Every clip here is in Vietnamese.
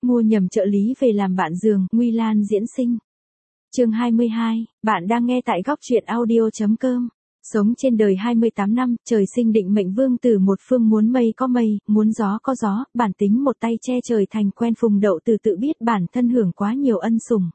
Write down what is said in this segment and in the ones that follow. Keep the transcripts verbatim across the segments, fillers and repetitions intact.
Mua nhầm trợ lý về làm bạn giường, Nguy Lan diễn sinh. Chương hai mươi hai, bạn đang nghe tại góc truyện audio chấm com. Sống trên đời hai mươi tám năm, trời sinh định mệnh vương tử một phương, muốn mây có mây, muốn gió có gió, bản tính một tay che trời thành quen. Phùng Đậu Từ tự biết bản thân hưởng quá nhiều ân sủng.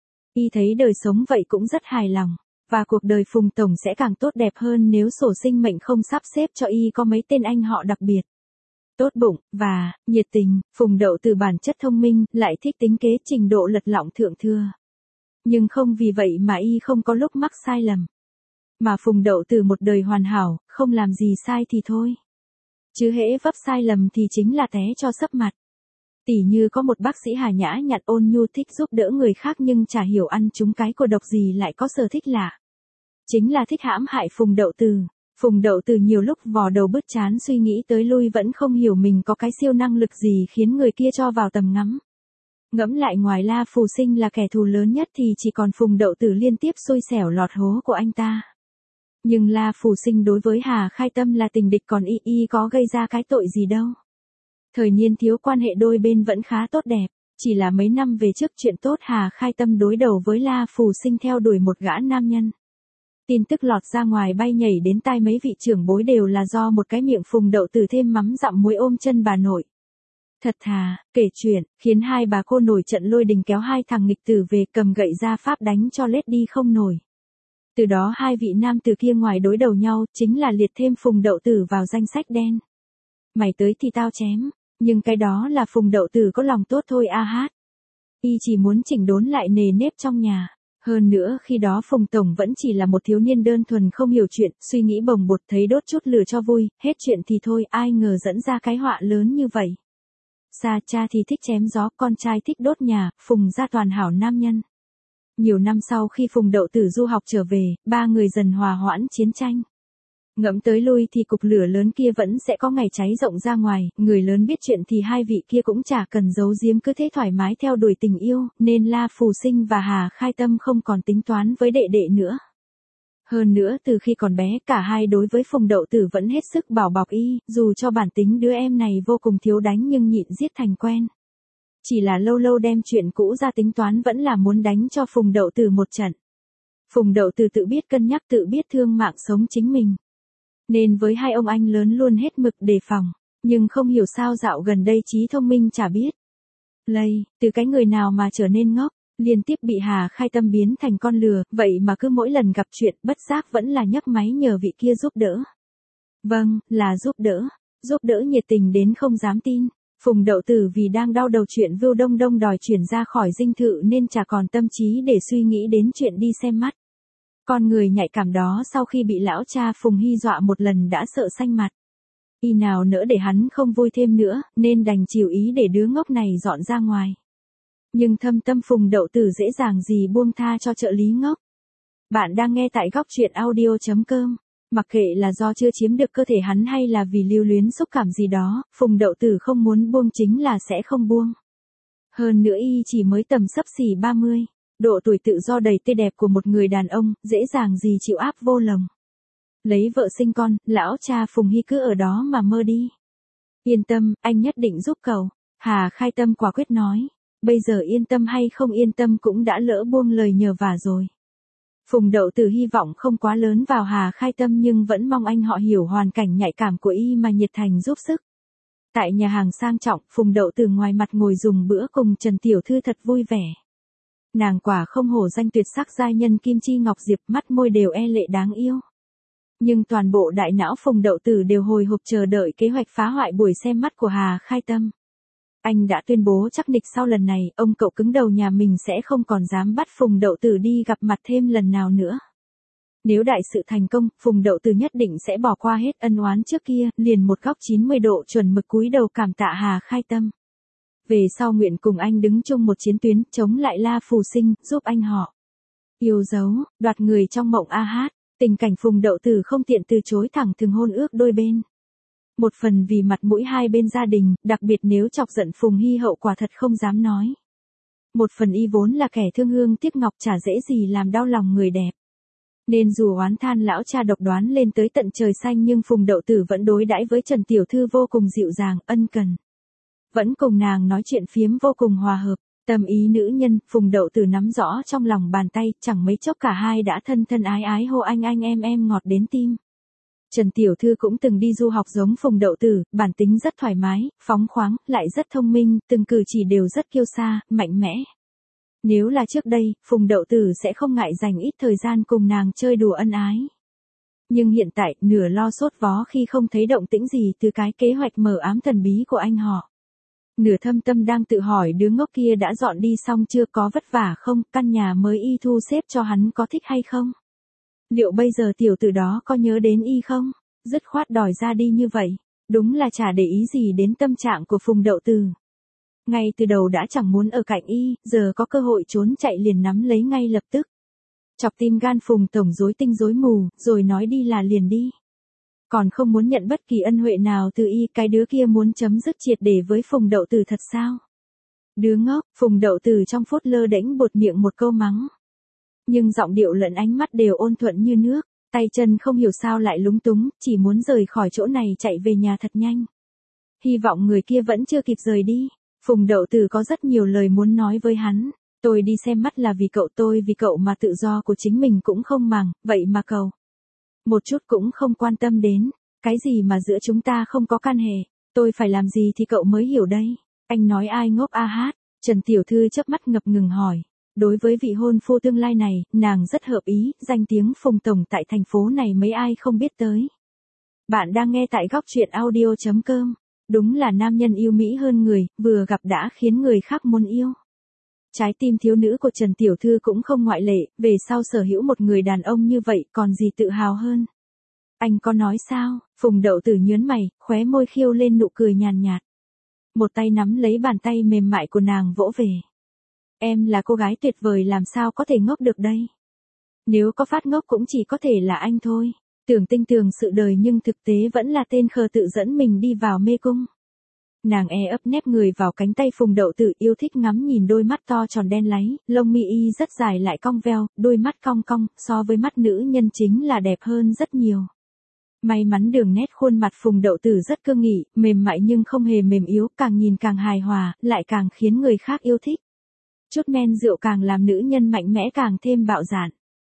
Y thấy đời sống vậy cũng rất hài lòng, và cuộc đời Phùng Tổng sẽ càng tốt đẹp hơn nếu sổ sinh mệnh không sắp xếp cho Y có mấy tên anh họ đặc biệt. Tốt bụng, và, nhiệt tình. Phùng Đậu Từ bản chất thông minh, lại thích tính kế, trình độ lật lọng thượng thừa. Nhưng không vì vậy mà Y không có lúc mắc sai lầm. Mà Phùng Đậu Từ một đời hoàn hảo, không làm gì sai thì thôi. Chứ hễ vấp sai lầm thì chính là té cho sấp mặt. Tỉ như có một bác sĩ hà nhã nhặn ôn nhu thích giúp đỡ người khác nhưng chả hiểu ăn trúng cái cô độc gì lại có sở thích lạ. Chính là thích hãm hại Phùng Đậu Từ. Phùng Đậu Từ nhiều lúc vò đầu bứt trán suy nghĩ tới lui vẫn không hiểu mình có cái siêu năng lực gì khiến người kia cho vào tầm ngắm. Ngẫm lại ngoài La Phù Sinh là kẻ thù lớn nhất thì chỉ còn Phùng Đậu Từ liên tiếp xui xẻo lọt hố của anh ta. Nhưng La Phù Sinh đối với Hà Khai Tâm là tình địch, còn Y Y có gây ra cái tội gì đâu. Thời niên thiếu quan hệ đôi bên vẫn khá tốt đẹp, chỉ là mấy năm về trước chuyện tốt Hà Khai Tâm đối đầu với La Phù Sinh theo đuổi một gã nam nhân. Tin tức lọt ra ngoài bay nhảy đến tai mấy vị trưởng bối đều là do một cái miệng Phùng Đậu Từ thêm mắm dặm muối ôm chân bà nội. Thật thà, kể chuyện, khiến hai bà cô nổi trận lôi đình kéo hai thằng nghịch tử về cầm gậy ra pháp đánh cho lết đi không nổi. Từ đó hai vị nam từ kia ngoài đối đầu nhau, chính là liệt thêm Phùng Đậu Từ vào danh sách đen. Mày tới thì tao chém, nhưng cái đó là Phùng Đậu Từ có lòng tốt thôi a hát. Y chỉ muốn chỉnh đốn lại nề nếp trong nhà. Hơn nữa khi đó Phùng Tổng vẫn chỉ là một thiếu niên đơn thuần không hiểu chuyện, suy nghĩ bồng bột thấy đốt chút lửa cho vui, hết chuyện thì thôi, ai ngờ dẫn ra cái họa lớn như vậy. Xa cha thì thích chém gió, con trai thích đốt nhà, Phùng gia toàn hảo nam nhân. Nhiều năm sau khi Phùng Đậu Từ du học trở về, ba người dần hòa hoãn chiến tranh. Ngẫm tới lui thì cục lửa lớn kia vẫn sẽ có ngày cháy rộng ra ngoài, người lớn biết chuyện thì hai vị kia cũng chả cần giấu giếm, cứ thế thoải mái theo đuổi tình yêu, nên La Phù Sinh và Hà Khai Tâm không còn tính toán với đệ đệ nữa. Hơn nữa từ khi còn bé cả hai đối với Phùng Đậu Từ vẫn hết sức bảo bọc Y, dù cho bản tính đứa em này vô cùng thiếu đánh nhưng nhịn giết thành quen. Chỉ là lâu lâu đem chuyện cũ ra tính toán vẫn là muốn đánh cho Phùng Đậu Từ một trận. Phùng Đậu Từ tự biết cân nhắc, tự biết thương mạng sống chính mình. Nên với hai ông anh lớn luôn hết mực đề phòng, nhưng không hiểu sao dạo gần đây trí thông minh chả biết lây, từ cái người nào mà trở nên ngốc, liên tiếp bị Hà Khai Tâm biến thành con lừa, vậy mà cứ mỗi lần gặp chuyện bất giác vẫn là nhấc máy nhờ vị kia giúp đỡ. Vâng, là giúp đỡ, giúp đỡ nhiệt tình đến không dám tin. Phùng Đậu Từ vì đang đau đầu chuyện Vưu Đông Đông đòi chuyển ra khỏi dinh thự nên chả còn tâm trí để suy nghĩ đến chuyện đi xem mắt. Con người nhạy cảm đó sau khi bị lão cha Phùng Hy dọa một lần đã sợ xanh mặt. Y nào nỡ để hắn không vui thêm nữa, nên đành chịu ý để đứa ngốc này dọn ra ngoài. Nhưng thâm tâm Phùng Đậu Từ dễ dàng gì buông tha cho trợ lý ngốc. Bạn đang nghe tại góc truyện audio chấm com. Mặc kệ là do chưa chiếm được cơ thể hắn hay là vì lưu luyến xúc cảm gì đó, Phùng Đậu Từ không muốn buông chính là sẽ không buông. Hơn nữa Y chỉ mới tầm xấp xỉ ba mươi. Độ tuổi tự do đầy tươi đẹp của một người đàn ông, dễ dàng gì chịu áp vô lòng. Lấy vợ sinh con, lão cha Phùng Hy cứ ở đó mà mơ đi. Yên tâm, anh nhất định giúp cậu. Hà Khai Tâm quả quyết nói. Bây giờ yên tâm hay không yên tâm cũng đã lỡ buông lời nhờ vả rồi. Phùng Đậu Từ hy vọng không quá lớn vào Hà Khai Tâm nhưng vẫn mong anh họ hiểu hoàn cảnh nhạy cảm của Y mà nhiệt thành giúp sức. Tại nhà hàng sang trọng, Phùng Đậu Từ ngoài mặt ngồi dùng bữa cùng Trần Tiểu Thư thật vui vẻ. Nàng quả không hổ danh tuyệt sắc giai nhân Kim Chi Ngọc Diệp, mắt môi đều e lệ đáng yêu. Nhưng toàn bộ đại não Phùng Đậu Từ đều hồi hộp chờ đợi kế hoạch phá hoại buổi xem mắt của Hà Khai Tâm. Anh đã tuyên bố chắc nịch sau lần này, ông cậu cứng đầu nhà mình sẽ không còn dám bắt Phùng Đậu Từ đi gặp mặt thêm lần nào nữa. Nếu đại sự thành công, Phùng Đậu Từ nhất định sẽ bỏ qua hết ân oán trước kia, liền một góc chín mươi độ chuẩn mực cúi đầu cảm tạ Hà Khai Tâm. Về sau nguyện cùng anh đứng chung một chiến tuyến, chống lại La Phù Sinh, giúp anh họ yêu dấu, đoạt người trong mộng a hát. Tình cảnh Phùng Đậu Từ không tiện từ chối thẳng thừng hôn ước đôi bên. Một phần vì mặt mũi hai bên gia đình, đặc biệt nếu chọc giận Phùng Hy hậu quả thật không dám nói. Một phần Y vốn là kẻ thương hương tiếc ngọc chả dễ gì làm đau lòng người đẹp. Nên dù oán than lão cha độc đoán lên tới tận trời xanh nhưng Phùng Đậu Từ vẫn đối đãi với Trần Tiểu Thư vô cùng dịu dàng, ân cần. vẫn cùng nàng nói chuyện phiếm vô cùng hòa hợp. Tâm ý nữ nhân, Phùng Đậu Tử nắm rõ trong lòng bàn tay, chẳng mấy chốc cả hai đã thân thân ái ái hô anh anh em em ngọt đến tim. Trần Tiểu Thư cũng từng đi du học giống Phùng Đậu Tử, bản tính rất thoải mái, phóng khoáng, lại rất thông minh, từng cử chỉ đều rất kiêu sa, mạnh mẽ. Nếu là trước đây, Phùng Đậu Tử sẽ không ngại dành ít thời gian cùng nàng chơi đùa ân ái. Nhưng hiện tại, nửa lo sốt vó khi không thấy động tĩnh gì từ cái kế hoạch mờ ám thần bí của anh họ. Nửa thâm tâm đang tự hỏi đứa ngốc kia đã dọn đi xong chưa, có vất vả không, căn nhà mới y thu xếp cho hắn có thích hay không? Liệu bây giờ tiểu tử đó có nhớ đến y không? Dứt khoát đòi ra đi như vậy, đúng là chả để ý gì đến tâm trạng của Phùng Đậu Tử. Ngay từ đầu đã chẳng muốn ở cạnh y, giờ có cơ hội trốn chạy liền nắm lấy ngay lập tức. Chọc tim gan Phùng tổng rối tinh rối mù, rồi nói đi là liền đi. Còn không muốn nhận bất kỳ ân huệ nào từ y, cái đứa kia muốn chấm dứt triệt để với Phùng Đậu Tử thật sao? Đứa ngốc, Phùng Đậu Tử trong phút lơ đễnh buột miệng một câu mắng. Nhưng giọng điệu lẫn ánh mắt đều ôn thuận như nước, tay chân không hiểu sao lại lúng túng, chỉ muốn rời khỏi chỗ này chạy về nhà thật nhanh. Hy vọng người kia vẫn chưa kịp rời đi. Phùng Đậu Tử có rất nhiều lời muốn nói với hắn. Tôi đi xem mắt là vì cậu, tôi vì cậu mà tự do của chính mình cũng không màng, vậy mà cậu một chút cũng không quan tâm đến. Cái gì mà giữa chúng ta không có can hệ, tôi phải làm gì thì cậu mới hiểu đây. Anh nói ai ngốc a hát? Trần Tiểu Thư chớp mắt ngập ngừng hỏi. Đối với vị hôn phu tương lai này, nàng rất hợp ý, danh tiếng Phùng tổng tại thành phố này mấy ai không biết tới. Bạn đang nghe tại góc truyện audio chấm com. Đúng là nam nhân yêu mỹ hơn người, vừa gặp đã khiến người khác muốn yêu. Trái tim thiếu nữ của Trần Tiểu Thư cũng không ngoại lệ, về sau sở hữu một người đàn ông như vậy còn gì tự hào hơn. Anh có nói sao? Phùng Đậu Tử nhớn mày, khóe môi khiêu lên nụ cười nhàn nhạt. Một tay nắm lấy bàn tay mềm mại của nàng vỗ về. Em là cô gái tuyệt vời, làm sao có thể ngốc được đây? Nếu có phát ngốc cũng chỉ có thể là anh thôi. Tưởng tinh tường sự đời nhưng thực tế vẫn là tên khờ tự dẫn mình đi vào mê cung. Nàng e ấp nép người vào cánh tay Phùng Đậu Tử, yêu thích ngắm nhìn đôi mắt to tròn đen láy, lông mi y rất dài lại cong veo, đôi mắt cong cong, so với mắt nữ nhân chính là đẹp hơn rất nhiều. May mắn đường nét khuôn mặt Phùng Đậu Tử rất cương nghị, mềm mại nhưng không hề mềm yếu, càng nhìn càng hài hòa, lại càng khiến người khác yêu thích. Chút men rượu càng làm nữ nhân mạnh mẽ càng thêm bạo dạn.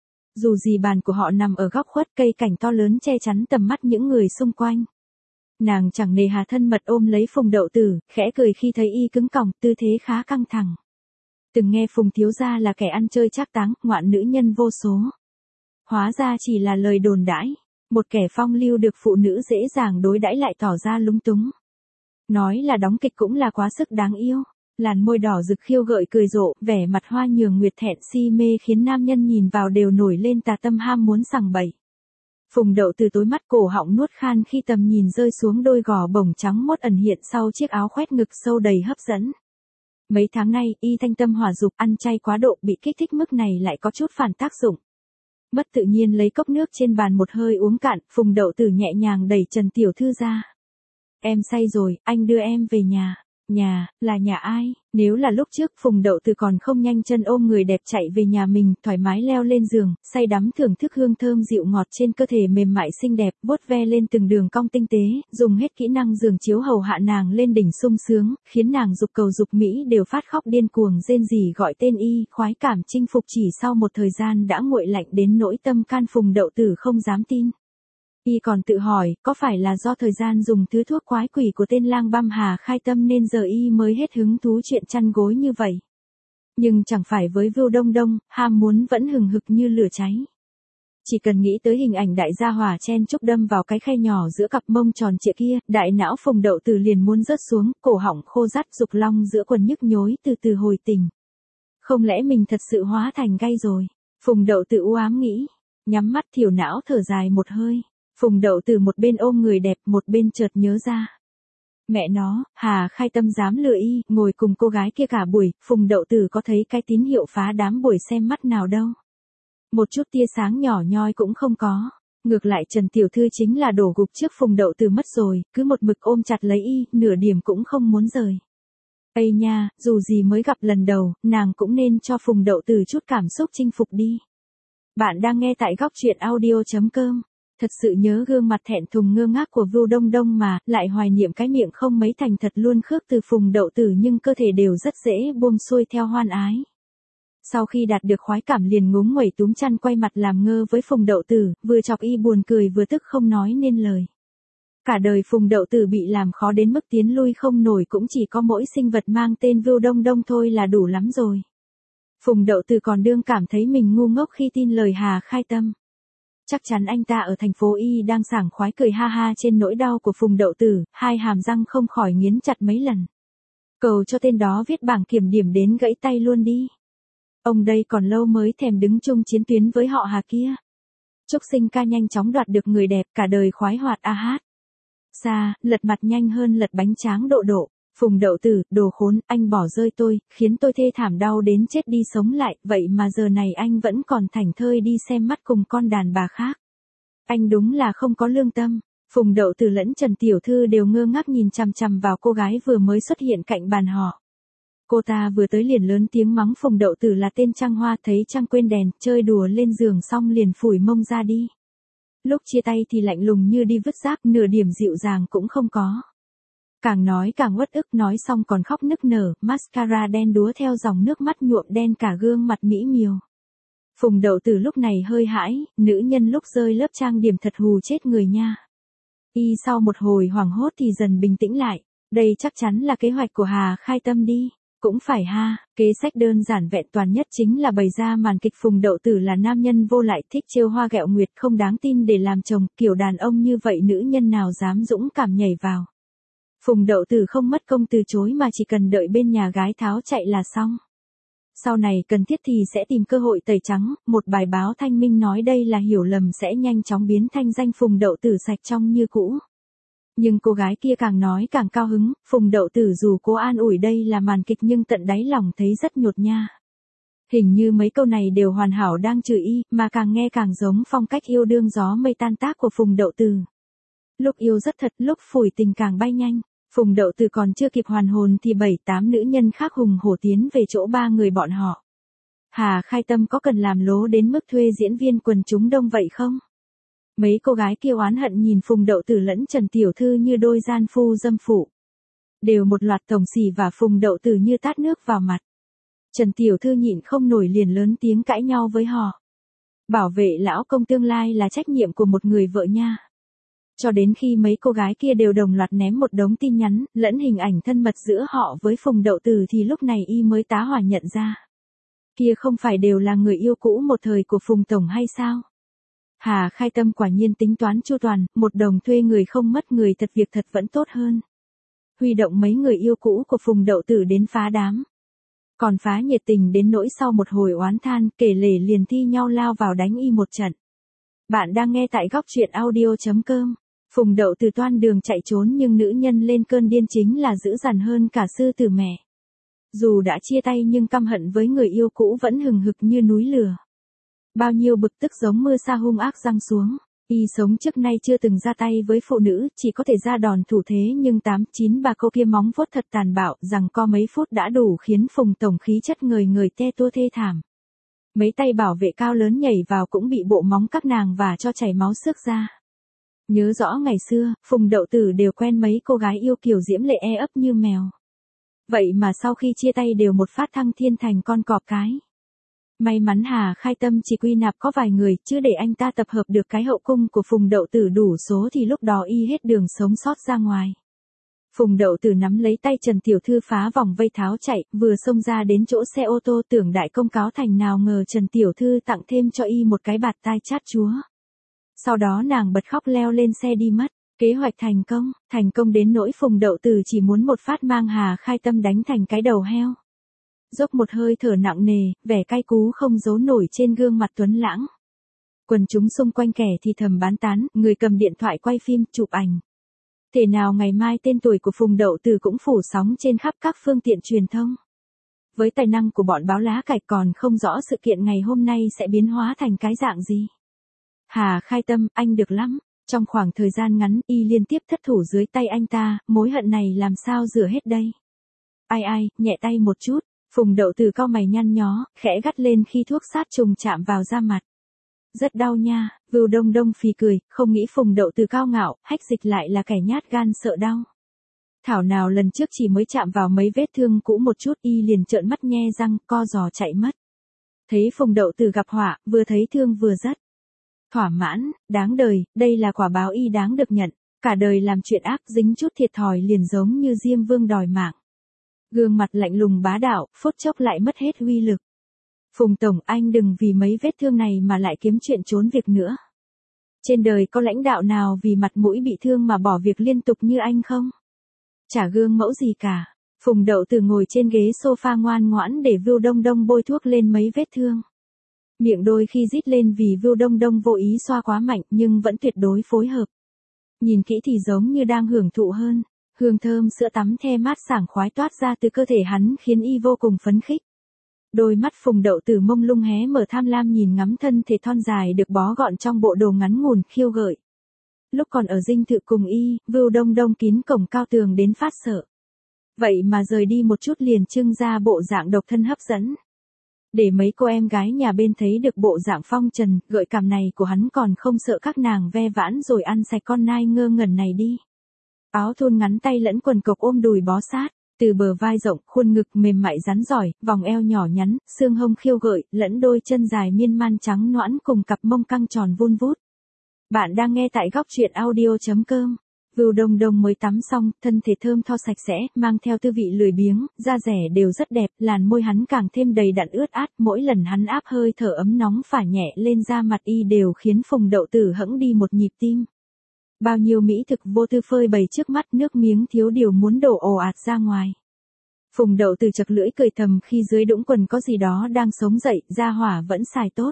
Dù gì bàn của họ nằm ở góc khuất, cây cảnh to lớn che chắn tầm mắt những người xung quanh. Nàng chẳng nề hà thân mật ôm lấy Phùng Đậu Tử, khẽ cười khi thấy y cứng còng, tư thế khá căng thẳng. Từng nghe Phùng thiếu gia là kẻ ăn chơi trác táng, ngoạn nữ nhân vô số. Hóa ra chỉ là lời đồn đãi, một kẻ phong lưu được phụ nữ dễ dàng đối đãi lại tỏ ra lúng túng. Nói là đóng kịch cũng là quá sức đáng yêu. Làn môi đỏ rực khiêu gợi cười rộ, vẻ mặt hoa nhường nguyệt thẹn si mê khiến nam nhân nhìn vào đều nổi lên tà tâm ham muốn sằng bậy. Phùng Đậu Tử tối mắt cổ họng nuốt khan khi tầm nhìn rơi xuống đôi gò bồng trắng mốt ẩn hiện sau chiếc áo khoét ngực sâu đầy hấp dẫn. Mấy tháng nay, y thanh tâm hỏa dục, ăn chay quá độ, bị kích thích mức này lại có chút phản tác dụng. Mất tự nhiên lấy cốc nước trên bàn một hơi uống cạn, Phùng Đậu Tử nhẹ nhàng đẩy Trần Tiểu Thư ra. Em say rồi, anh đưa em về nhà. Nhà, là nhà ai? Nếu là lúc trước Phùng Đậu Tử còn không nhanh chân ôm người đẹp chạy về nhà mình, thoải mái leo lên giường, say đắm thưởng thức hương thơm dịu ngọt trên cơ thể mềm mại xinh đẹp, vuốt ve lên từng đường cong tinh tế, dùng hết kỹ năng giường chiếu hầu hạ nàng lên đỉnh sung sướng, khiến nàng dục cầu dục mỹ đều phát khóc điên cuồng rên rỉ gọi tên y, khoái cảm chinh phục chỉ sau một thời gian đã nguội lạnh đến nỗi tâm can Phùng Đậu Tử không dám tin. Y còn tự hỏi, có phải là do thời gian dùng thứ thuốc quái quỷ của tên lang băm Hà khai tâm nên giờ y mới hết hứng thú chuyện chăn gối như vậy. Nhưng chẳng phải với Vưu Đông Đông, ham muốn vẫn hừng hực như lửa cháy. Chỉ cần nghĩ tới hình ảnh đại gia hỏa chen chúc đâm vào cái khe nhỏ giữa cặp mông tròn trịa kia, đại não Phùng Đậu Tử liền muốn rớt xuống, cổ họng khô rắt dục long giữa quần nhức nhối từ từ hồi tỉnh. Không lẽ mình thật sự hóa thành gay rồi? Phùng Đậu Tử u ám nghĩ, nhắm mắt thiểu não thở dài một hơi. Phùng Đậu Tử một bên ôm người đẹp, một bên chợt nhớ ra. Mẹ nó, Hà khai tâm dám lừa y, ngồi cùng cô gái kia cả buổi, Phùng Đậu Tử có thấy cái tín hiệu phá đám buổi xem mắt nào đâu. Một chút tia sáng nhỏ nhoi cũng không có. Ngược lại Trần Tiểu Thư chính là đổ gục trước Phùng Đậu Tử mất rồi, cứ một mực ôm chặt lấy y, nửa điểm cũng không muốn rời. Ây nha, dù gì mới gặp lần đầu, nàng cũng nên cho Phùng Đậu Tử chút cảm xúc chinh phục đi. Bạn đang nghe tại góc truyện audio chấm com. Thật sự nhớ gương mặt thẹn thùng ngơ ngác của Vưu Đông Đông mà, lại hoài niệm cái miệng không mấy thành thật luôn khước từ Phùng Đậu Tử nhưng cơ thể đều rất dễ buông xuôi theo hoan ái. Sau khi đạt được khoái cảm liền ngúng nguẩy túm chăn quay mặt làm ngơ với Phùng Đậu Tử, vừa chọc y buồn cười vừa tức không nói nên lời. Cả đời Phùng Đậu Tử bị làm khó đến mức tiến lui không nổi cũng chỉ có mỗi sinh vật mang tên Vưu Đông Đông thôi là đủ lắm rồi. Phùng Đậu Tử còn đương cảm thấy mình ngu ngốc khi tin lời Hà Khai Tâm. Chắc chắn anh ta ở thành phố Y đang sảng khoái cười ha ha trên nỗi đau của Phùng Đậu Tử, hai hàm răng không khỏi nghiến chặt mấy lần. Cầu cho tên đó viết bảng kiểm điểm đến gãy tay luôn đi. Ông đây còn lâu mới thèm đứng chung chiến tuyến với họ Hà kia. Chúc Sinh ca nhanh chóng đoạt được người đẹp cả đời khoái hoạt a hát. Xa, lật mặt nhanh hơn lật bánh tráng độ độ. Phùng Đậu Tử, đồ khốn, anh bỏ rơi tôi, khiến tôi thê thảm đau đến chết đi sống lại, vậy mà giờ này anh vẫn còn thảnh thơi đi xem mắt cùng con đàn bà khác. Anh đúng là không có lương tâm. Phùng Đậu Tử lẫn Trần Tiểu Thư đều ngơ ngác nhìn chằm chằm vào cô gái vừa mới xuất hiện cạnh bàn họ. Cô ta vừa tới liền lớn tiếng mắng Phùng Đậu Tử là tên trăng hoa, thấy trăng quên đèn, chơi đùa lên giường xong liền phủi mông ra đi. Lúc chia tay thì lạnh lùng như đi vứt rác, nửa điểm dịu dàng cũng không có. Càng nói càng uất ức, nói xong còn khóc nức nở, mascara đen đúa theo dòng nước mắt nhuộm đen cả gương mặt mỹ miều. Phùng Đậu Tử lúc này hơi hãi, nữ nhân lúc rơi lớp trang điểm thật hù chết người nha. Y sau một hồi hoảng hốt thì dần bình tĩnh lại, đây chắc chắn là kế hoạch của Hà Khai Tâm đi. Cũng phải ha, kế sách đơn giản vẹn toàn nhất chính là bày ra màn kịch Phùng Đậu Tử là nam nhân vô lại thích trêu hoa ghẹo nguyệt không đáng tin để làm chồng, kiểu đàn ông như vậy nữ nhân nào dám dũng cảm nhảy vào. Phùng Đậu Tử không mất công từ chối mà chỉ cần đợi bên nhà gái tháo chạy là xong. Sau này cần thiết thì sẽ tìm cơ hội tẩy trắng, một bài báo thanh minh nói đây là hiểu lầm sẽ nhanh chóng biến thanh danh Phùng Đậu Tử sạch trong như cũ. Nhưng cô gái kia càng nói càng cao hứng, Phùng Đậu Tử dù cố an ủi đây là màn kịch nhưng tận đáy lòng thấy rất nhột nha. Hình như mấy câu này đều hoàn hảo đang chửi y, mà càng nghe càng giống phong cách yêu đương gió mây tan tác của Phùng Đậu Tử. Lúc yêu rất thật, lúc phủi tình càng bay nhanh. Phùng Đậu Tử còn chưa kịp hoàn hồn thì bảy tám nữ nhân khác hùng hổ tiến về chỗ ba người bọn họ. Hà Khai Tâm có cần làm lố đến mức thuê diễn viên quần chúng đông vậy không? Mấy cô gái kia oán hận nhìn Phùng Đậu Tử lẫn Trần Tiểu Thư như đôi gian phu dâm phụ. Đều một loạt tổng xỉ và Phùng Đậu Tử như tát nước vào mặt. Trần Tiểu Thư nhịn không nổi liền lớn tiếng cãi nhau với họ. Bảo vệ lão công tương lai là trách nhiệm của một người vợ nha. Cho đến khi mấy cô gái kia đều đồng loạt ném một đống tin nhắn, lẫn hình ảnh thân mật giữa họ với Phùng Đậu Tử thì lúc này y mới tá hỏa nhận ra. Kia không phải đều là người yêu cũ một thời của Phùng Tổng hay sao? Hà Khai Tâm quả nhiên tính toán chu toàn, một đồng thuê người không mất người thật việc thật vẫn tốt hơn. Huy động mấy người yêu cũ của Phùng Đậu Tử đến phá đám. Còn phá nhiệt tình đến nỗi sau một hồi oán than, kể lể liền thi nhau lao vào đánh y một trận. Bạn đang nghe tại góc truyện audio chấm com. Phùng Đậu Tử toan đường chạy trốn nhưng nữ nhân lên cơn điên chính là dữ dằn hơn cả sư tử mẹ. Dù đã chia tay nhưng căm hận với người yêu cũ vẫn hừng hực như núi lửa. Bao nhiêu bực tức giống mưa sa hung ác giăng xuống. Y sống trước nay chưa từng ra tay với phụ nữ, chỉ có thể ra đòn thủ thế nhưng tám chín bà cô kia móng vuốt thật tàn bạo, rằng có mấy phút đã đủ khiến Phùng Tổng khí chất người người te tua thê thảm. Mấy tay bảo vệ cao lớn nhảy vào cũng bị bộ móng các nàng và cho chảy máu xước ra. Nhớ rõ ngày xưa, Phùng Đậu Tử đều quen mấy cô gái yêu kiều diễm lệ e ấp như mèo. Vậy mà sau khi chia tay đều một phát thăng thiên thành con cọp cái. May mắn Hà Khai Tâm chỉ quy nạp có vài người, chứ để anh ta tập hợp được cái hậu cung của Phùng Đậu Tử đủ số thì lúc đó y hết đường sống sót ra ngoài. Phùng Đậu Tử nắm lấy tay Trần Tiểu Thư phá vòng vây tháo chạy, vừa xông ra đến chỗ xe ô tô tưởng đại công cáo thành, nào ngờ Trần Tiểu Thư tặng thêm cho y một cái bạt tai chát chúa. Sau đó nàng bật khóc leo lên xe đi mất. Kế hoạch thành công, thành công đến nỗi Phùng Đậu Tử chỉ muốn một phát mang Hà Khai Tâm đánh thành cái đầu heo. Dốc một hơi thở nặng nề, vẻ cay cú không giấu nổi trên gương mặt tuấn lãng. Quần chúng xung quanh kẻ thì thầm bán tán, người cầm điện thoại quay phim, chụp ảnh. Thể nào ngày mai tên tuổi của Phùng Đậu Tử cũng phủ sóng trên khắp các phương tiện truyền thông. Với tài năng của bọn báo lá cải còn không rõ sự kiện ngày hôm nay sẽ biến hóa thành cái dạng gì. Hà Khai Tâm, anh được lắm. Trong khoảng thời gian ngắn, y liên tiếp thất thủ dưới tay anh ta, mối hận này làm sao rửa hết đây. Ai ai, nhẹ tay một chút. Phùng Đậu Tử cau mày nhăn nhó, khẽ gắt lên khi thuốc sát trùng chạm vào da mặt. Rất đau nha, Vưu Đông Đông phì cười, không nghĩ Phùng Đậu Từ cao ngạo, hách dịch lại là kẻ nhát gan sợ đau. Thảo nào lần trước chỉ mới chạm vào mấy vết thương cũ một chút y liền trợn mắt nhe răng, co giò chạy mất. Thấy Phùng Đậu Từ gặp họa, vừa thấy thương vừa rất thỏa mãn, đáng đời, đây là quả báo y đáng được nhận, cả đời làm chuyện ác dính chút thiệt thòi liền giống như Diêm Vương đòi mạng. Gương mặt lạnh lùng bá đạo, phút chốc lại mất hết uy lực. Phùng Tổng, anh đừng vì mấy vết thương này mà lại kiếm chuyện trốn việc nữa. Trên đời có lãnh đạo nào vì mặt mũi bị thương mà bỏ việc liên tục như anh không? Chả gương mẫu gì cả. Phùng Đậu Từ ngồi trên ghế sofa ngoan ngoãn để Vưu Đông Đông bôi thuốc lên mấy vết thương. Miệng đôi khi rít lên vì Vưu Đông Đông vô ý xoa quá mạnh nhưng vẫn tuyệt đối phối hợp. Nhìn kỹ thì giống như đang hưởng thụ hơn. Hương thơm sữa tắm the mát sảng khoái toát ra từ cơ thể hắn khiến y vô cùng phấn khích. Đôi mắt Phùng Đậu Từ mông lung hé mở tham lam nhìn ngắm thân thể thon dài được bó gọn trong bộ đồ ngắn ngủn khiêu gợi. Lúc còn ở dinh thự cùng y, Vưu Đông Đông kín cổng cao tường đến phát sợ. Vậy mà rời đi một chút liền trưng ra bộ dạng độc thân hấp dẫn. Để mấy cô em gái nhà bên thấy được bộ dạng phong trần, gợi cảm này của hắn còn không sợ các nàng ve vãn rồi ăn sạch con nai ngơ ngẩn này đi. Áo thun ngắn tay lẫn quần cộc ôm đùi bó sát, từ bờ vai rộng, khuôn ngực mềm mại rắn giỏi, vòng eo nhỏ nhắn, xương hông khiêu gợi, lẫn đôi chân dài miên man trắng nõn cùng cặp mông căng tròn vun vút. Bạn đang nghe tại góc truyện audio chấm com. Vưu Đông Đông mới tắm xong, thân thể thơm tho sạch sẽ, mang theo tư vị lười biếng, da rẻ đều rất đẹp, làn môi hắn càng thêm đầy đặn ướt át, mỗi lần hắn áp hơi thở ấm nóng phả nhẹ lên da mặt y đều khiến Phùng Đậu Từ hẫng đi một nhịp tim. Bao nhiêu mỹ thực vô tư phơi bày trước mắt, nước miếng thiếu điều muốn đổ ồ ạt ra ngoài. Phùng Đậu Từ chật lưỡi cười thầm khi dưới đũng quần có gì đó đang sống dậy, gia hỏa vẫn xài tốt.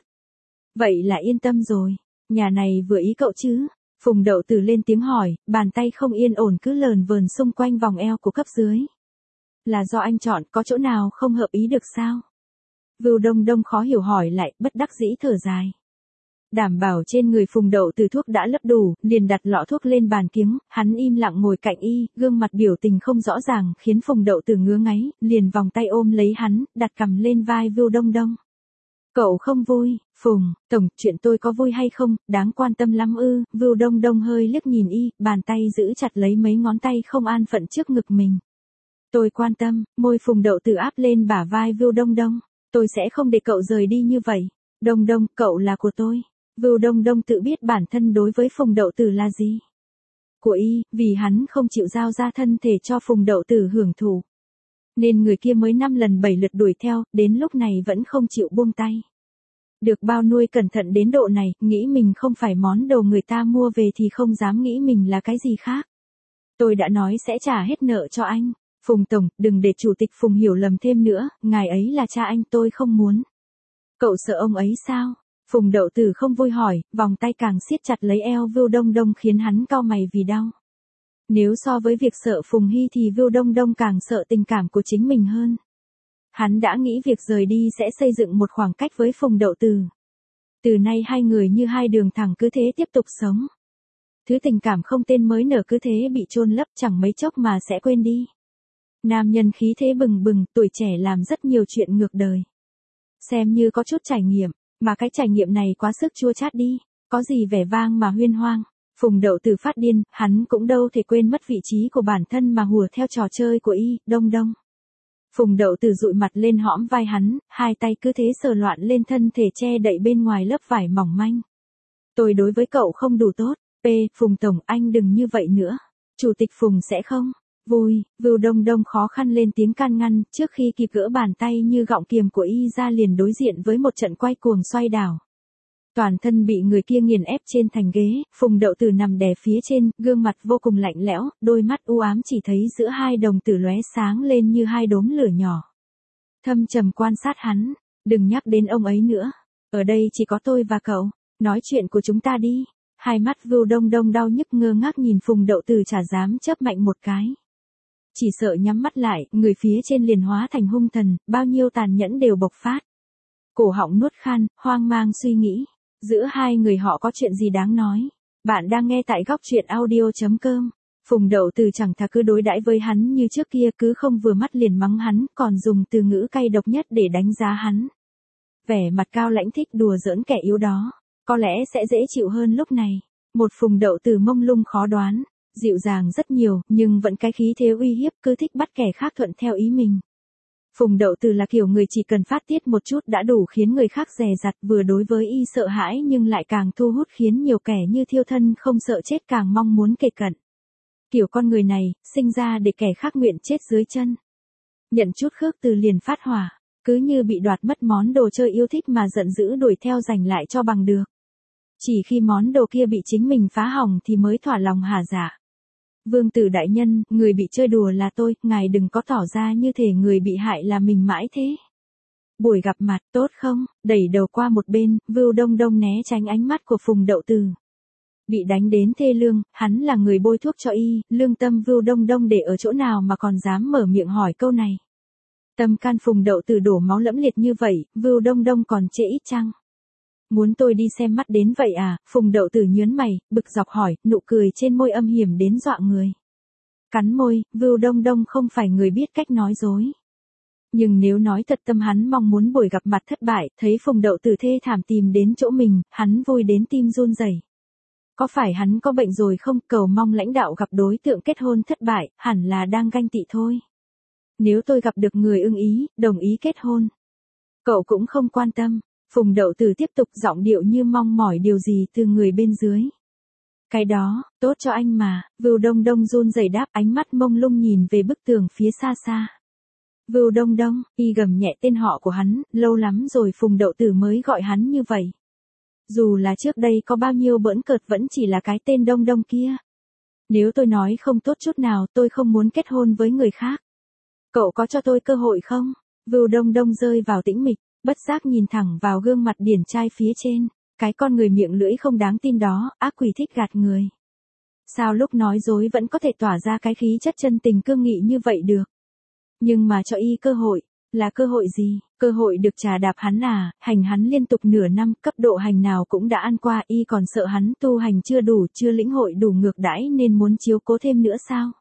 Vậy là yên tâm rồi, nhà này vừa ý cậu chứ? Phùng Đậu Từ lên tiếng hỏi, bàn tay không yên ổn cứ lờn vờn xung quanh vòng eo của cấp dưới. Là do anh chọn, có chỗ nào không hợp ý được sao? Vưu Đông Đông khó hiểu hỏi lại, bất đắc dĩ thở dài. Đảm bảo trên người Phùng Đậu Từ thuốc đã lấp đủ, liền đặt lọ thuốc lên bàn kiếng, hắn im lặng ngồi cạnh y, gương mặt biểu tình không rõ ràng, khiến Phùng Đậu Từ ngứa ngáy, liền vòng tay ôm lấy hắn, đặt cằm lên vai Vưu Đông Đông. Cậu không vui, Phùng, Tổng, chuyện tôi có vui hay không, đáng quan tâm lắm ư? Vưu Đông Đông hơi liếc nhìn y, bàn tay giữ chặt lấy mấy ngón tay không an phận trước ngực mình. Tôi quan tâm, môi Phùng Đậu Từ áp lên bả vai Vưu Đông Đông, tôi sẽ không để cậu rời đi như vậy. Đông Đông, cậu là của tôi. Vưu Đông Đông tự biết bản thân đối với Phùng Đậu Từ là gì. Của y, vì hắn không chịu giao ra thân thể cho Phùng Đậu Từ hưởng thụ. Nên người kia mới năm lần bảy lượt đuổi theo, đến lúc này vẫn không chịu buông tay. Được bao nuôi cẩn thận đến độ này, nghĩ mình không phải món đồ người ta mua về thì không dám nghĩ mình là cái gì khác. Tôi đã nói sẽ trả hết nợ cho anh. Phùng Tổng, đừng để chủ tịch Phùng hiểu lầm thêm nữa, ngài ấy là cha anh tôi không muốn. Cậu sợ ông ấy sao? Phùng Đậu Từ không vui hỏi, vòng tay càng siết chặt lấy eo Vưu Đông Đông khiến hắn cau mày vì đau. Nếu so với việc sợ Phùng Hy thì Vưu Đông Đông càng sợ tình cảm của chính mình hơn. Hắn đã nghĩ việc rời đi sẽ xây dựng một khoảng cách với Phùng Đậu Từ. Từ nay hai người như hai đường thẳng cứ thế tiếp tục sống. Thứ tình cảm không tên mới nở cứ thế bị chôn lấp chẳng mấy chốc mà sẽ quên đi. Nam nhân khí thế bừng bừng, tuổi trẻ làm rất nhiều chuyện ngược đời. Xem như có chút trải nghiệm, mà cái trải nghiệm này quá sức chua chát đi, có gì vẻ vang mà huyên hoang. Phùng Đậu Từ phát điên, hắn cũng đâu thể quên mất vị trí của bản thân mà hùa theo trò chơi của y, Đông Đông. Phùng Đậu Từ dụi mặt lên hõm vai hắn, hai tay cứ thế sờ loạn lên thân thể che đậy bên ngoài lớp vải mỏng manh. Tôi đối với cậu không đủ tốt, P, Phùng Tổng, anh đừng như vậy nữa. Chủ tịch Phùng sẽ không vui. Vưu Đông Đông khó khăn lên tiếng can ngăn, trước khi kịp gỡ bàn tay như gọng kiềm của y ra liền đối diện với một trận quay cuồng xoay đảo. Toàn thân bị người kia nghiền ép trên thành ghế, Phùng Đậu Từ nằm đè phía trên, gương mặt vô cùng lạnh lẽo, đôi mắt u ám chỉ thấy giữa hai đồng tử lóe sáng lên như hai đốm lửa nhỏ. Thâm trầm quan sát hắn, đừng nhắc đến ông ấy nữa, ở đây chỉ có tôi và cậu, nói chuyện của chúng ta đi. Hai mắt Vưu Đông Đông đau nhức ngơ ngác nhìn Phùng Đậu Từ chả dám chớp mạnh một cái. Chỉ sợ nhắm mắt lại, người phía trên liền hóa thành hung thần, bao nhiêu tàn nhẫn đều bộc phát. Cổ họng nuốt khan, hoang mang suy nghĩ. Giữa hai người họ có chuyện gì đáng nói? Bạn đang nghe tại góc truyện audio chấm com. Phùng Đậu Từ chẳng thà cứ đối đãi với hắn như trước kia, cứ không vừa mắt liền mắng hắn, còn dùng từ ngữ cay độc nhất để đánh giá hắn. Vẻ mặt cao lãnh thích đùa giỡn kẻ yếu đó. Có lẽ sẽ dễ chịu hơn lúc này. Một Phùng Đậu Tử mông lung khó đoán, dịu dàng rất nhiều, nhưng vẫn cái khí thế uy hiếp, cứ thích bắt kẻ khác thuận theo ý mình. Phùng Đậu Tử là kiểu người chỉ cần phát tiết một chút đã đủ khiến người khác dè dặt, vừa đối với y sợ hãi nhưng lại càng thu hút khiến nhiều kẻ như thiêu thân không sợ chết càng mong muốn kề cận. Kiểu con người này, sinh ra để kẻ khác nguyện chết dưới chân. Nhận chút khước từ liền phát hỏa, cứ như bị đoạt mất món đồ chơi yêu thích mà giận dữ đuổi theo giành lại cho bằng được. Chỉ khi món đồ kia bị chính mình phá hỏng thì mới thỏa lòng hả dạ. Vương tử đại nhân, người bị chơi đùa là tôi, ngài đừng có tỏ ra như thể người bị hại là mình mãi thế. Buổi gặp mặt tốt không, đẩy đầu qua một bên, Vưu Đông Đông né tránh ánh mắt của Phùng Đậu Tử. Bị đánh đến thê lương, hắn là người bôi thuốc cho y, lương tâm Vưu Đông Đông để ở chỗ nào mà còn dám mở miệng hỏi câu này. Tâm can Phùng Đậu Tử đổ máu lẫm liệt như vậy, Vưu Đông Đông còn trễ ít chăng? Muốn tôi đi xem mắt đến vậy à? Phùng Đậu Tử nhớn mày, bực dọc hỏi, nụ cười trên môi âm hiểm đến dọa người. Cắn môi, Vưu Đông Đông không phải người biết cách nói dối. Nhưng nếu nói thật tâm hắn mong muốn buổi gặp mặt thất bại, thấy Phùng Đậu Tử thê thảm tìm đến chỗ mình, hắn vui đến tim run rẩy. Có phải hắn có bệnh rồi không? Cầu mong lãnh đạo gặp đối tượng kết hôn thất bại, hẳn là đang ganh tị thôi. Nếu tôi gặp được người ưng ý, đồng ý kết hôn. Cậu cũng không quan tâm. Phùng Đậu Tử tiếp tục giọng điệu như mong mỏi điều gì từ người bên dưới. Cái đó, tốt cho anh mà, Vưu Đông Đông run rẩy đáp, ánh mắt mông lung nhìn về bức tường phía xa xa. Vưu Đông Đông, y gầm nhẹ tên họ của hắn, lâu lắm rồi Phùng Đậu Tử mới gọi hắn như vậy. Dù là trước đây có bao nhiêu bỡn cợt vẫn chỉ là cái tên Đông Đông kia. Nếu tôi nói không tốt chút nào, tôi không muốn kết hôn với người khác. Cậu có cho tôi cơ hội không? Vưu Đông Đông rơi vào tĩnh mịch, bất giác nhìn thẳng vào gương mặt điển trai phía trên. Cái con người miệng lưỡi không đáng tin đó, ác quỷ thích gạt người. Sao lúc nói dối vẫn có thể tỏa ra cái khí chất chân tình cương nghị như vậy được? Nhưng mà cho y cơ hội, là cơ hội gì? Cơ hội được trà đạp hắn à, hành hắn liên tục nửa năm, cấp độ hành nào cũng đã ăn qua, y còn sợ hắn tu hành chưa đủ, chưa lĩnh hội đủ ngược đãi nên muốn chiếu cố thêm nữa sao?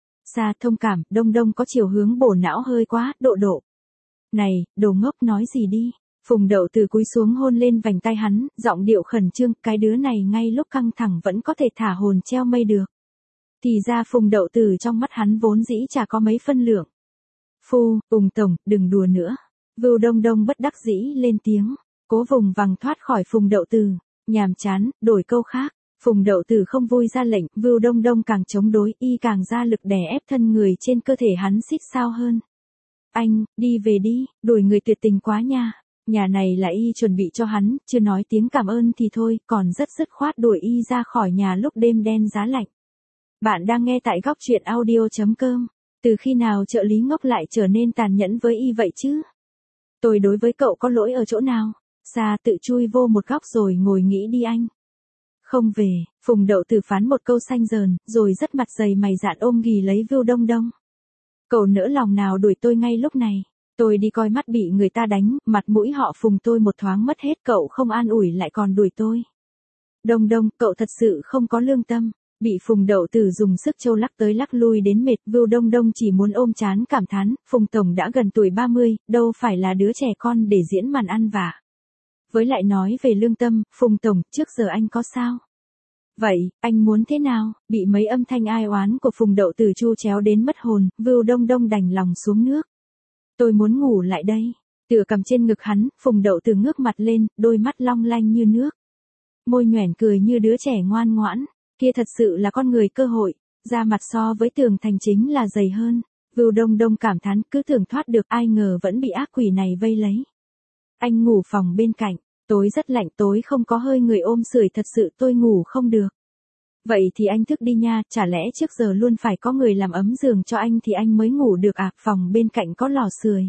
Xa thông cảm, Đông Đông có chiều hướng bổ não hơi quá, độ độ. Này, đồ ngốc nói gì đi? Phùng Đậu Tử cúi xuống hôn lên vành tay hắn, giọng điệu khẩn trương, cái đứa này ngay lúc căng thẳng vẫn có thể thả hồn treo mây được. Thì ra Phùng Đậu Tử trong mắt hắn vốn dĩ chả có mấy phân lượng. Phu, Ùng tổng, đừng đùa nữa. Vưu Đông Đông bất đắc dĩ lên tiếng, cố vùng vằng thoát khỏi Phùng Đậu Tử. Nhàm chán, đổi câu khác. Phùng Đậu Tử không vui ra lệnh, Vưu Đông Đông càng chống đối, y càng ra lực đè ép thân người trên cơ thể hắn xích sao hơn. Anh, đi về đi, đuổi người tuyệt tình quá nha. Nhà này là y chuẩn bị cho hắn, chưa nói tiếng cảm ơn thì thôi, còn rất dứt khoát đuổi y ra khỏi nhà lúc đêm đen giá lạnh. Bạn đang nghe tại góc truyện audio.com. Từ khi nào trợ lý ngốc lại trở nên tàn nhẫn với y vậy chứ? Tôi đối với cậu có lỗi ở chỗ nào? Xa tự chui vô một góc rồi ngồi nghĩ đi anh. Không về, Phùng Đậu Tử phán một câu xanh dờn, rồi rất mặt dày mày dạn ôm ghì lấy Vưu Đông Đông. Cậu nỡ lòng nào đuổi tôi ngay lúc này? Tôi đi coi mắt bị người ta đánh, mặt mũi họ Phùng tôi một thoáng mất hết, cậu không an ủi lại còn đuổi tôi. Đông Đông, cậu thật sự không có lương tâm. Bị Phùng Đậu Tử dùng sức châu lắc tới lắc lui đến mệt, Vưu Đông Đông chỉ muốn ôm chán cảm thán, Phùng tổng đã gần tuổi ba mươi, đâu phải là đứa trẻ con để diễn màn ăn vả. Với lại nói về lương tâm, Phùng tổng, trước giờ anh có sao? Vậy, anh muốn thế nào? Bị mấy âm thanh ai oán của Phùng Đậu Tử chu chéo đến mất hồn, Vưu Đông Đông đành lòng xuống nước. Tôi muốn ngủ lại đây. Tựa cầm trên ngực hắn, Phùng Đậu Tử ngước mặt lên, đôi mắt long lanh như nước. Môi nhoẻn cười như đứa trẻ ngoan ngoãn. Kia thật sự là con người cơ hội, da mặt so với tường thành chính là dày hơn. Vưu Đông Đông cảm thán, cứ tưởng thoát được, ai ngờ vẫn bị ác quỷ này vây lấy. Anh ngủ phòng bên cạnh, tối rất lạnh, tối không có hơi người ôm sưởi, thật sự tôi ngủ không được. Vậy thì anh thức đi nha, chả lẽ trước giờ luôn phải có người làm ấm giường cho anh thì anh mới ngủ được à? Phòng bên cạnh có lò sưởi.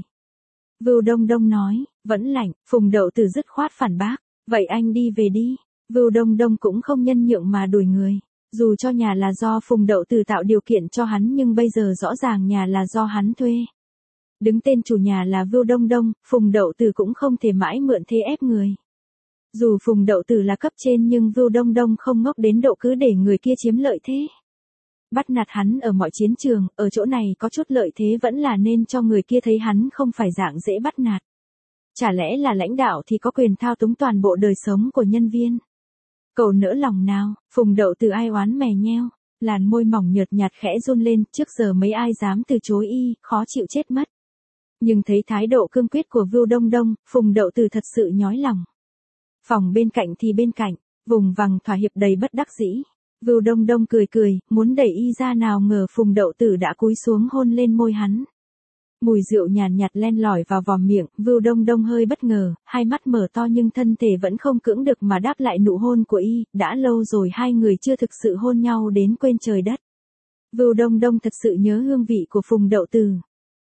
Vưu Đông Đông nói, vẫn lạnh. Phùng Đậu Tử dứt khoát phản bác, vậy anh đi về đi. Vưu Đông Đông cũng không nhân nhượng mà đuổi người. Dù cho nhà là do Phùng Đậu Tử tạo điều kiện cho hắn nhưng bây giờ rõ ràng nhà là do hắn thuê. Đứng tên chủ nhà là Vưu Đông Đông, Phùng Đậu Tử cũng không thể mãi mượn thế ép người. Dù Phùng Đậu Tử là cấp trên nhưng Vưu Đông Đông không ngốc đến độ cứ để người kia chiếm lợi thế. Bắt nạt hắn ở mọi chiến trường, ở chỗ này có chút lợi thế vẫn là nên cho người kia thấy hắn không phải dạng dễ bắt nạt. Chả lẽ là lãnh đạo thì có quyền thao túng toàn bộ đời sống của nhân viên? Cậu nỡ lòng nào? Phùng Đậu Từ ai oán mè nheo, làn môi mỏng nhợt nhạt khẽ run lên, trước giờ mấy ai dám từ chối y, khó chịu chết mất. Nhưng thấy thái độ cương quyết của Vưu Đông Đông, Phùng Đậu Từ thật sự nhói lòng. Phòng bên cạnh thì bên cạnh, vùng vằng thỏa hiệp đầy bất đắc dĩ. Vưu Đông Đông cười cười, muốn đẩy y ra, nào ngờ Phùng Đậu Từ đã cúi xuống hôn lên môi hắn. Mùi rượu nhàn nhạt, nhạt len lỏi vào vòm miệng, Vưu Đông Đông hơi bất ngờ, hai mắt mở to nhưng thân thể vẫn không cưỡng được mà đáp lại nụ hôn của y, đã lâu rồi hai người chưa thực sự hôn nhau đến quên trời đất. Vưu Đông Đông thật sự nhớ hương vị của Phùng Đậu Từ.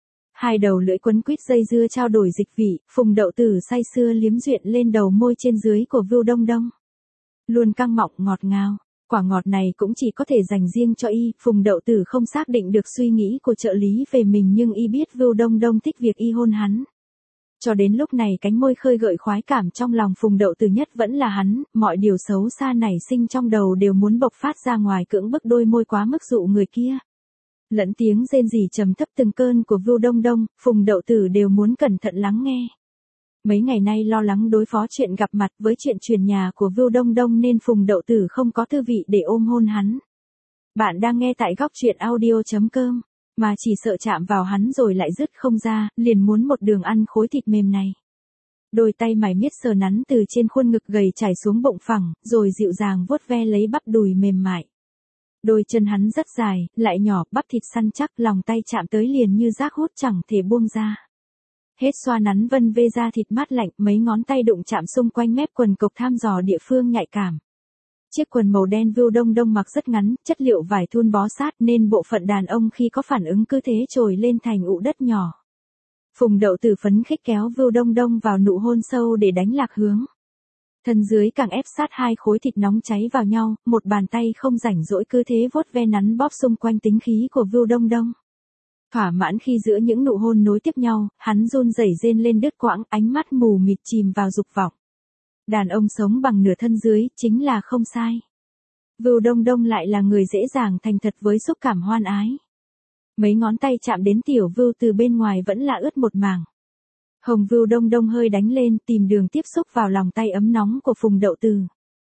Hai đầu lưỡi quấn quýt dây dưa trao đổi dịch vị, Phùng Đậu Từ say sưa liếm duyện lên đầu môi trên dưới của Vưu Đông Đông. Luôn căng mọng ngọt ngào. Quả ngọt này cũng chỉ có thể dành riêng cho y, Phùng Đậu Từ không xác định được suy nghĩ của trợ lý về mình nhưng y biết Vưu Đông Đông thích việc y hôn hắn. Cho đến lúc này cánh môi khơi gợi khoái cảm trong lòng Phùng Đậu Từ nhất vẫn là hắn, mọi điều xấu xa nảy sinh trong đầu đều muốn bộc phát ra ngoài, cưỡng bức đôi môi quá mức dụ người kia. Lẫn tiếng rên rỉ trầm thấp từng cơn của Vưu Đông Đông, Phùng Đậu Từ đều muốn cẩn thận lắng nghe. Mấy ngày nay lo lắng đối phó chuyện gặp mặt với chuyện chuyển nhà của Vưu Đông Đông nên Phùng Đậu Từ không có thư vị để ôm hôn hắn. Bạn đang nghe tại góc truyện audio chấm com, mà chỉ sợ chạm vào hắn rồi lại dứt không ra, liền muốn một đường ăn khối thịt mềm này. Đôi tay mải miết sờ nắn từ trên khuôn ngực gầy trải xuống bụng phẳng, rồi dịu dàng vuốt ve lấy bắp đùi mềm mại. Đôi chân hắn rất dài, lại nhỏ, bắp thịt săn chắc, lòng tay chạm tới liền như rác hút chẳng thể buông ra. Hết xoa nắn vân vê da thịt mát lạnh, mấy ngón tay đụng chạm xung quanh mép quần cộc tham dò địa phương nhạy cảm. Chiếc quần màu đen Vưu Đông Đông mặc rất ngắn, chất liệu vải thun bó sát nên bộ phận đàn ông khi có phản ứng cứ thế trồi lên thành ụ đất nhỏ. Phùng Đậu Từ phấn khích kéo Vưu Đông Đông vào nụ hôn sâu để đánh lạc hướng. Thân dưới càng ép sát hai khối thịt nóng cháy vào nhau, một bàn tay không rảnh rỗi cứ thế vuốt ve nắn bóp xung quanh tính khí của Vưu Đông Đông. Thỏa mãn khi giữa những nụ hôn nối tiếp nhau, hắn run rẩy rên lên đứt quãng, ánh mắt mù mịt chìm vào dục vọng. Đàn ông sống bằng nửa thân dưới, chính là không sai. Vưu Đông Đông lại là người dễ dàng thành thật với xúc cảm hoan ái. Mấy ngón tay chạm đến tiểu Vưu từ bên ngoài vẫn là ướt một mảng. Hồng Vưu Đông Đông hơi đánh lên, tìm đường tiếp xúc vào lòng tay ấm nóng của Phùng Đậu Từ.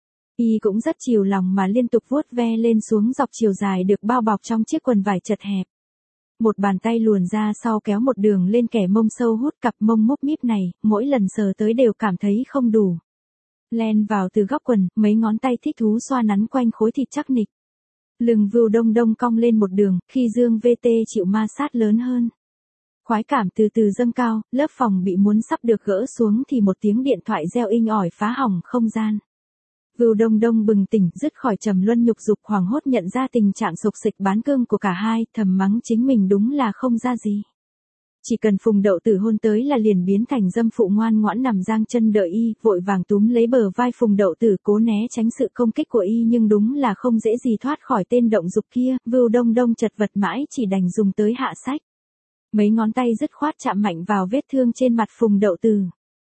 Y cũng rất chiều lòng mà liên tục vuốt ve lên xuống dọc chiều dài được bao bọc trong chiếc quần vải chật hẹp. Một bàn tay luồn ra sau kéo một đường lên kẻ mông sâu hút cặp mông múp míp này, mỗi lần sờ tới đều cảm thấy không đủ. Len vào từ góc quần, mấy ngón tay thích thú xoa nắn quanh khối thịt chắc nịch. Lưng Vưu Đông Đông cong lên một đường, khi dương vê tê chịu ma sát lớn hơn. Khoái cảm từ từ dâng cao, lớp phòng bị muốn sắp được gỡ xuống thì một tiếng điện thoại reo inh ỏi phá hỏng không gian. Vưu Đông Đông bừng tỉnh, dứt khỏi trầm luân nhục dục, hoảng hốt nhận ra tình trạng sục sịch bán cương của cả hai, thầm mắng chính mình đúng là không ra gì. Chỉ cần Phùng Đậu Từ hôn tới là liền biến thành dâm phụ ngoan ngoãn nằm giang chân đợi y, vội vàng túm lấy bờ vai Phùng Đậu Từ cố né tránh sự công kích của y nhưng đúng là không dễ gì thoát khỏi tên động dục kia, Vưu Đông Đông chật vật mãi chỉ đành dùng tới hạ sách. Mấy ngón tay dứt khoát chạm mạnh vào vết thương trên mặt Phùng Đậu Từ.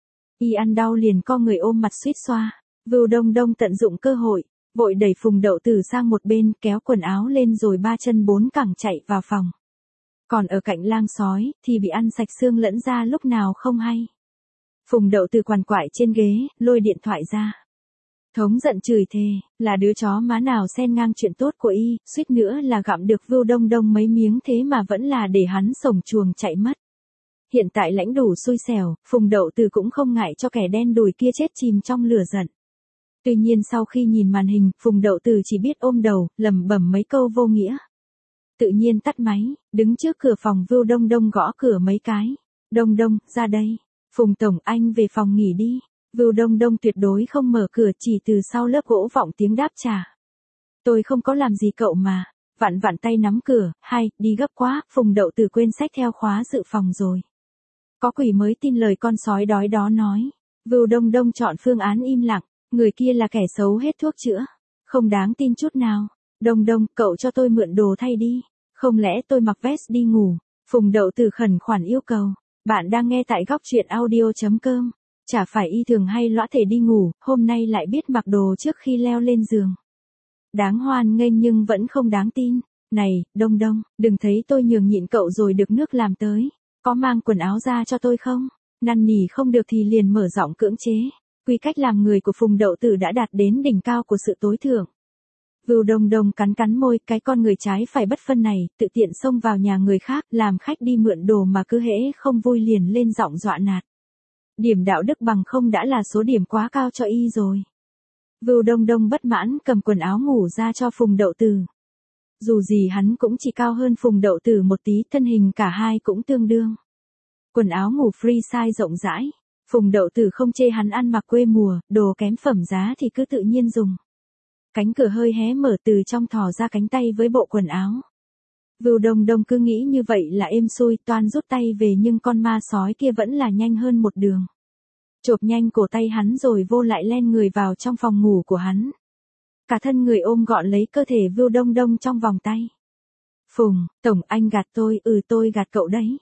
Y ăn đau liền co người ôm mặt suýt xoa. Vưu Đông Đông tận dụng cơ hội, vội đẩy Phùng Đậu Từ sang một bên, kéo quần áo lên rồi ba chân bốn cẳng chạy vào phòng. Còn ở cạnh lang sói, thì bị ăn sạch xương lẫn da lúc nào không hay. Phùng Đậu Từ quằn quại trên ghế, lôi điện thoại ra. Thống giận chửi thề, là đứa chó má nào xen ngang chuyện tốt của y, suýt nữa là gặm được Vưu Đông Đông mấy miếng thế mà vẫn là để hắn sổng chuồng chạy mất. Hiện tại lãnh đủ xui xẻo, Phùng Đậu Từ cũng không ngại cho kẻ đen đùi kia chết chìm trong lửa giận. Tuy nhiên sau khi nhìn màn hình, Phùng Đậu Từ chỉ biết ôm đầu, lẩm bẩm mấy câu vô nghĩa. Tự nhiên tắt máy, đứng trước cửa phòng Vưu Đông Đông gõ cửa mấy cái. Đông Đông, ra đây. Phùng Tổng, anh về phòng nghỉ đi. Vưu Đông Đông tuyệt đối không mở cửa, chỉ từ sau lớp gỗ vọng tiếng đáp trả. Tôi không có làm gì cậu mà. Vặn vặn tay nắm cửa, hay, đi gấp quá, Phùng Đậu Từ quên xách theo khóa dự phòng rồi. Có quỷ mới tin lời con sói đói đó nói. Vưu Đông Đông chọn phương án im lặng. Người kia là kẻ xấu hết thuốc chữa. Không đáng tin chút nào. Đông Đông, cậu cho tôi mượn đồ thay đi. Không lẽ tôi mặc vest đi ngủ? Phùng Đậu Từ khẩn khoản yêu cầu. Bạn đang nghe tại góc truyện audio chấm com. Chả phải y thường hay lõa thể đi ngủ, hôm nay lại biết mặc đồ trước khi leo lên giường. Đáng hoan nghênh nhưng vẫn không đáng tin. Này, Đông Đông, đừng thấy tôi nhường nhịn cậu rồi được nước làm tới. Có mang quần áo ra cho tôi không? Năn nỉ không được thì liền mở giọng cưỡng chế. Quy cách làm người của Phùng Đậu Tử đã đạt đến đỉnh cao của sự tối thượng. Vưu Đông Đông cắn cắn môi, cái con người trái phải bất phân này, tự tiện xông vào nhà người khác, làm khách đi mượn đồ mà cứ hễ không vui liền lên giọng dọa nạt. Điểm đạo đức bằng không đã là số điểm quá cao cho y rồi. Vưu Đông Đông bất mãn cầm quần áo ngủ ra cho Phùng Đậu Tử. Dù gì hắn cũng chỉ cao hơn Phùng Đậu Tử một tí, thân hình cả hai cũng tương đương. Quần áo ngủ free size rộng rãi. Phùng Đậu Tử không chê hắn ăn mặc quê mùa, đồ kém phẩm giá thì cứ tự nhiên dùng. Cánh cửa hơi hé mở, từ trong thò ra cánh tay với bộ quần áo. Vưu Đông Đông cứ nghĩ như vậy là êm xuôi, toan rút tay về nhưng con ma sói kia vẫn là nhanh hơn một đường. Chộp nhanh cổ tay hắn rồi vô lại len người vào trong phòng ngủ của hắn. Cả thân người ôm gọn lấy cơ thể Vưu Đông Đông trong vòng tay. Phùng, tổng anh gạt tôi, ừ tôi gạt cậu đấy.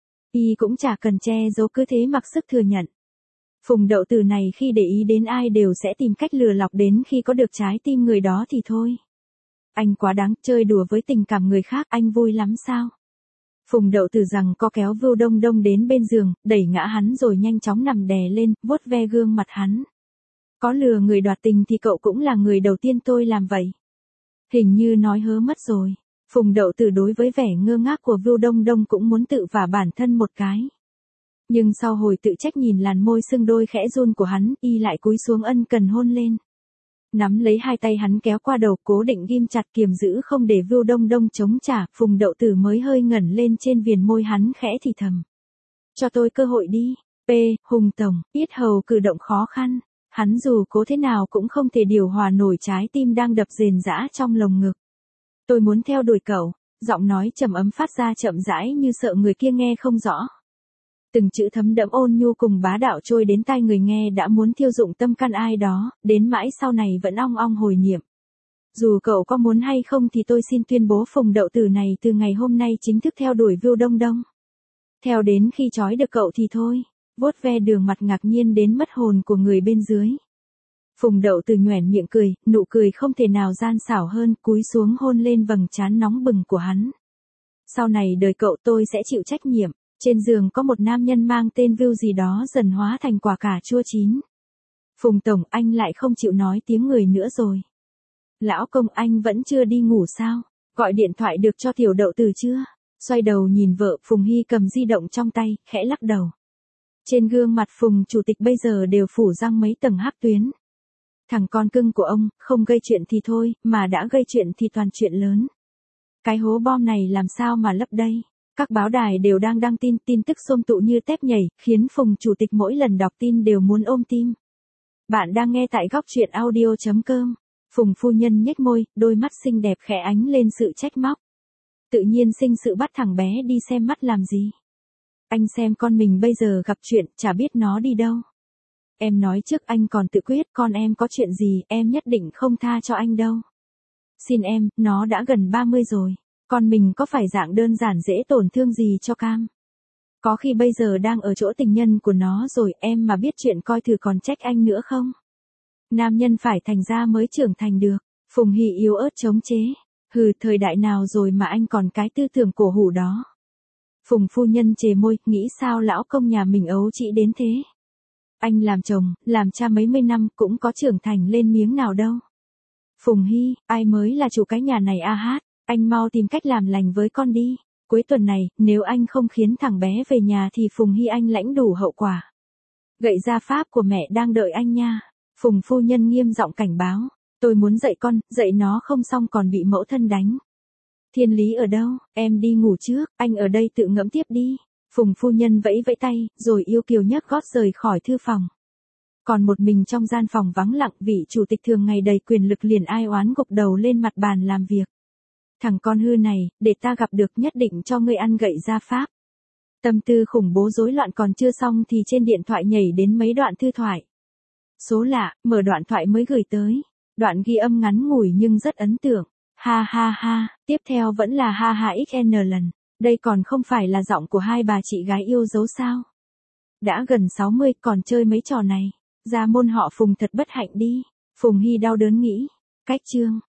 Y cũng chả cần che giấu, cứ thế mặc sức thừa nhận. Phùng Đậu Tử này khi để ý đến ai đều sẽ tìm cách lừa lọc, đến khi có được trái tim người đó thì thôi. Anh quá đáng, chơi đùa với tình cảm người khác, anh vui lắm sao? Phùng Đậu Tử rằng có kéo Vưu Đông Đông đến bên giường, đẩy ngã hắn rồi nhanh chóng nằm đè lên, vuốt ve gương mặt hắn. Có lừa người đoạt tình thì cậu cũng là người đầu tiên tôi làm vậy. Hình như nói hớ mất rồi. Phùng Đậu Tử đối với vẻ ngơ ngác của Vưu Đông Đông cũng muốn tự vả bản thân một cái. Nhưng sau hồi tự trách nhìn làn môi sưng đôi khẽ run của hắn, y lại cúi xuống ân cần hôn lên. Nắm lấy hai tay hắn kéo qua đầu, cố định ghim chặt kiềm giữ không để Vưu Đông Đông chống trả, Phùng Đậu Tử mới hơi ngẩng lên trên viền môi hắn khẽ thì thầm. Cho tôi cơ hội đi. P. Hùng tổng, yết hầu cử động khó khăn. Hắn dù cố thế nào cũng không thể điều hòa nổi trái tim đang đập rền rã trong lồng ngực. Tôi muốn theo đuổi cậu. Giọng nói trầm ấm phát ra chậm rãi như sợ người kia nghe không rõ. Từng chữ thấm đẫm ôn nhu cùng bá đạo trôi đến tai người nghe đã muốn thiêu dụng tâm can ai đó, đến mãi sau này vẫn ong ong hồi niệm. Dù cậu có muốn hay không thì tôi xin tuyên bố Phùng Đậu Tử này từ ngày hôm nay chính thức theo đuổi Vưu Đông Đông. Theo đến khi trói được cậu thì thôi. Vuốt ve đường mặt ngạc nhiên đến mất hồn của người bên dưới. Phùng Đậu Tử nhoẻn miệng cười, nụ cười không thể nào gian xảo hơn, cúi xuống hôn lên vầng trán nóng bừng của hắn. Sau này đời cậu tôi sẽ chịu trách nhiệm. Trên giường có một nam nhân mang tên Vưu gì đó dần hóa thành quả cà chua chín. Phùng tổng, anh lại không chịu nói tiếng người nữa rồi. Lão công, anh vẫn chưa đi ngủ sao? Gọi điện thoại được cho tiểu Đậu Tử chưa? Xoay đầu nhìn vợ, Phùng Hy cầm di động trong tay, khẽ lắc đầu. Trên gương mặt Phùng chủ tịch bây giờ đều phủ răng mấy tầng hắc tuyến. Thằng con cưng của ông, không gây chuyện thì thôi, mà đã gây chuyện thì toàn chuyện lớn. Cái hố bom này làm sao mà lấp đây? Các báo đài đều đang đăng tin, tin tức xôn tụ như tép nhảy, khiến Phùng chủ tịch mỗi lần đọc tin đều muốn ôm tim. Bạn đang nghe tại góc truyện audio chấm com. Phùng phu nhân nhếch môi, đôi mắt xinh đẹp khẽ ánh lên sự trách móc. Tự nhiên sinh sự bắt thằng bé đi xem mắt làm gì? Anh xem con mình bây giờ gặp chuyện, chả biết nó đi đâu. Em nói trước anh còn tự quyết, con em có chuyện gì, em nhất định không tha cho anh đâu. Xin em, nó đã gần ba mươi rồi. Con mình có phải dạng đơn giản dễ tổn thương gì cho cam? Có khi bây giờ đang ở chỗ tình nhân của nó rồi, em mà biết chuyện coi thử còn trách anh nữa không? Nam nhân phải thành ra mới trưởng thành được. Phùng Hy yếu ớt chống chế. Hừ, thời đại nào rồi mà anh còn cái tư tưởng cổ hủ đó. Phùng phu nhân chề môi, nghĩ sao lão công nhà mình ấu trĩ đến thế? Anh làm chồng, làm cha mấy mươi năm cũng có trưởng thành lên miếng nào đâu. Phùng Hy, ai mới là chủ cái nhà này a hát? Anh mau tìm cách làm lành với con đi. Cuối tuần này, nếu anh không khiến thằng bé về nhà thì Phùng Hy anh lãnh đủ hậu quả. Gậy gia pháp của mẹ đang đợi anh nha. Phùng phu nhân nghiêm giọng cảnh báo. Tôi muốn dạy con, dạy nó không xong còn bị mẫu thân đánh. Thiên lý ở đâu, em đi ngủ trước, anh ở đây tự ngẫm tiếp đi. Phùng phu nhân vẫy vẫy tay, rồi yêu kiều nhấc gót rời khỏi thư phòng. Còn một mình trong gian phòng vắng lặng, vị chủ tịch thường ngày đầy quyền lực liền ai oán gục đầu lên mặt bàn làm việc. Thằng con hư này, để ta gặp được nhất định cho ngươi ăn gậy gia pháp. Tâm tư khủng bố rối loạn còn chưa xong thì trên điện thoại nhảy đến mấy đoạn thư thoại. Số lạ, mở đoạn thoại mới gửi tới. Đoạn ghi âm ngắn ngủi nhưng rất ấn tượng. Ha ha ha, tiếp theo vẫn là ha ha xn lần. Đây còn không phải là giọng của hai bà chị gái yêu dấu sao? Đã gần sáu mươi còn chơi mấy trò này. Gia môn họ Phùng thật bất hạnh đi. Phùng Hy đau đớn nghĩ. Cách chương.